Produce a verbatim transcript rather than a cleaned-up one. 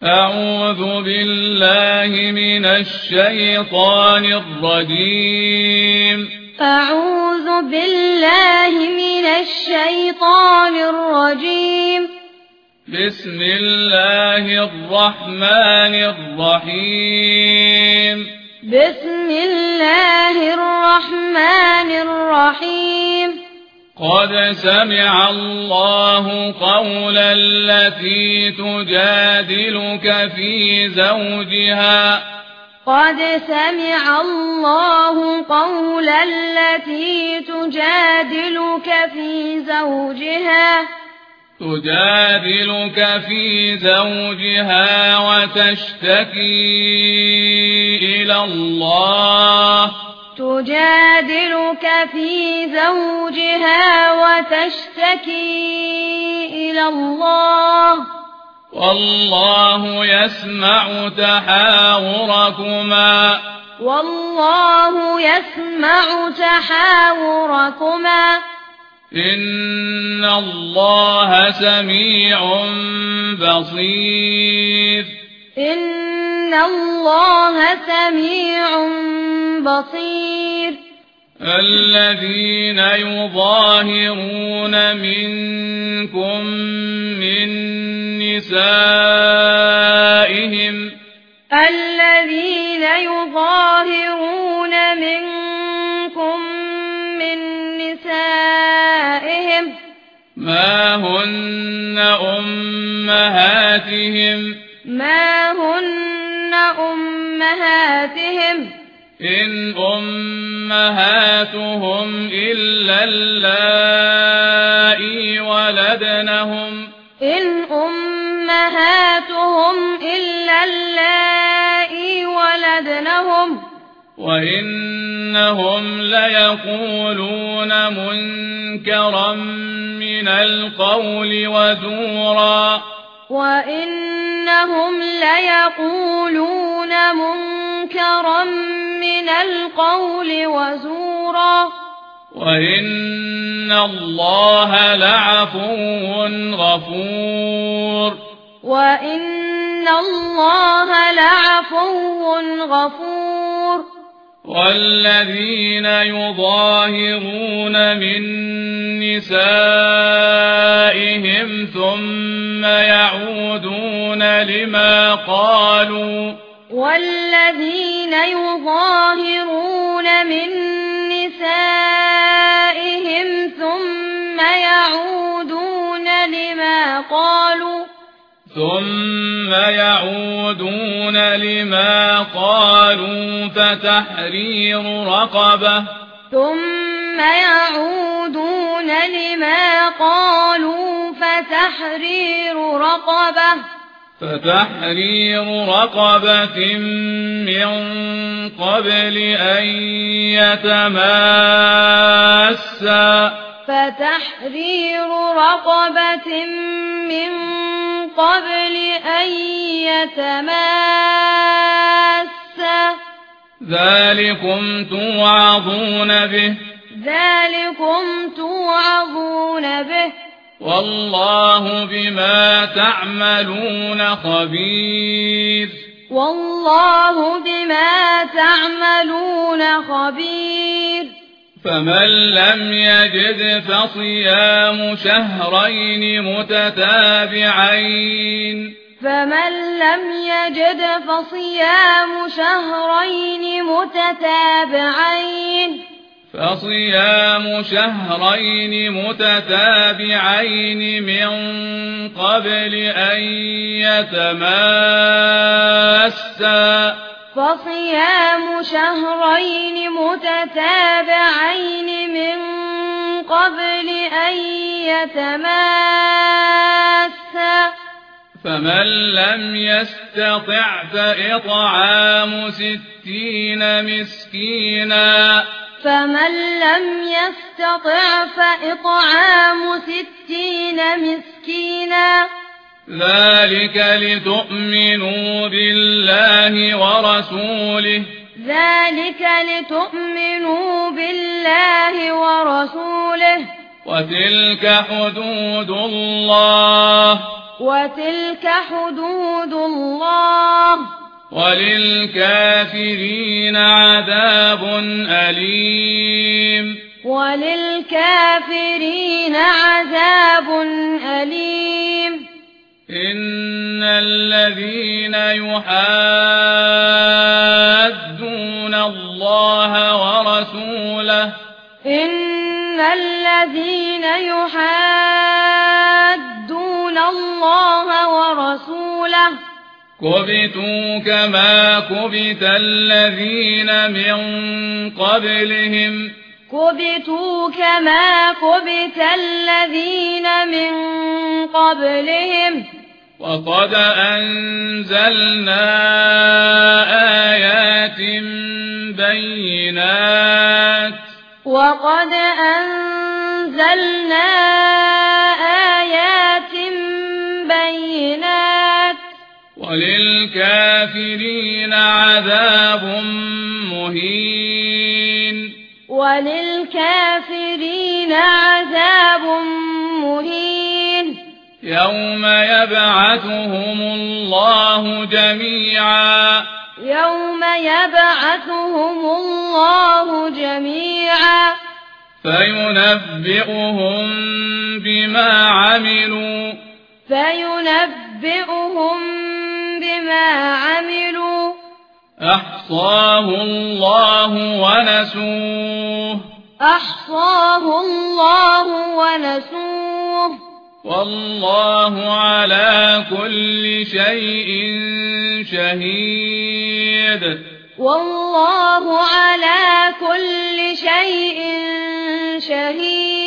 أعوذ بالله من الشيطان الرجيم أعوذ بالله من الشيطان الرجيم بسم الله الرحمن الرحيم بسم الله الرحمن الرحيم قد سمع الله قول التي تجادلك في زوجها قد سمع الله قول التي تجادلك في زوجها تجادلك في زوجها وتشتكي إلى الله تجادلك في زوجها وتشتكي إلى الله والله يسمع تحاوركما والله يسمع تحاوركما إن الله سميع بصير إن الله سميع بصير الذين يظاهرون منكم من نسائهم الذين يظاهرون منكم من نسائهم ما هن أمهاتهم ما هن أمهاتهم إن أمهاتهم إلا اللائي ولدنهم إن أمهاتهم إلا اللائي ولدنهم وإنهم ليقولون منكرا من القول وزورا وإنهم ليقولون منكرا من القول وزورا وإن الله لعفو غفور وإن الله لعفو غفور والذين يظاهرون من نسائهم ثم يعودون لما قالوا والذين يظاهرون من نسائهم ثم يعودون لما قالوا ثم يعودون لما قالوا فتحرير رقبة ثم يعودون لما قالوا فتحرير رقبة فتحرير رقبة من قبل أن يتماسا فتحرير رقبة من قبل أن يتماسا ذلكم توعظون به ذلكم توعظون به والله بما تعملون خبير والله بما تعملون خبير فمن لم يجد فصيام شهرين متتابعين فمن لم يجد فصيام شهرين متتابعين فصيام شهرين متتابعين من قبل أن يتماسا فصيام شهرين متتابعين من قبل أن يتماسا فمن لم يستطع فإطعام ستين مسكينا فمن لم يستطع فإطعام ستين مسكينا ذلك لتؤمنوا بالله ورسوله ذلك لتؤمنوا بالله ورسوله وتلك حدود الله وتلك حدود الله وللكافرين عذاب أليم وللكافرين عذاب أليم إن الذين يحادون الله ورسوله إن الذين يحادون الله ورسوله كبتوا كما كبت الذين من قبلهم كبتوا كما كبت الذين من قبلهم وقد أنزلنا آيات بينات وقد أنزلنا آيات بينات وللكافرين عذاب مهين وللكافرين عذاب مهين يوم يبعثهم الله جميعا يوم يبعثهم الله جميعا فينبئهم بما عملوا فينبئهم بما عملوا أحصاه الله ونسوه أحصاه الله ونسوه والله على كل شيء شهيد والله على كل شيء شهيد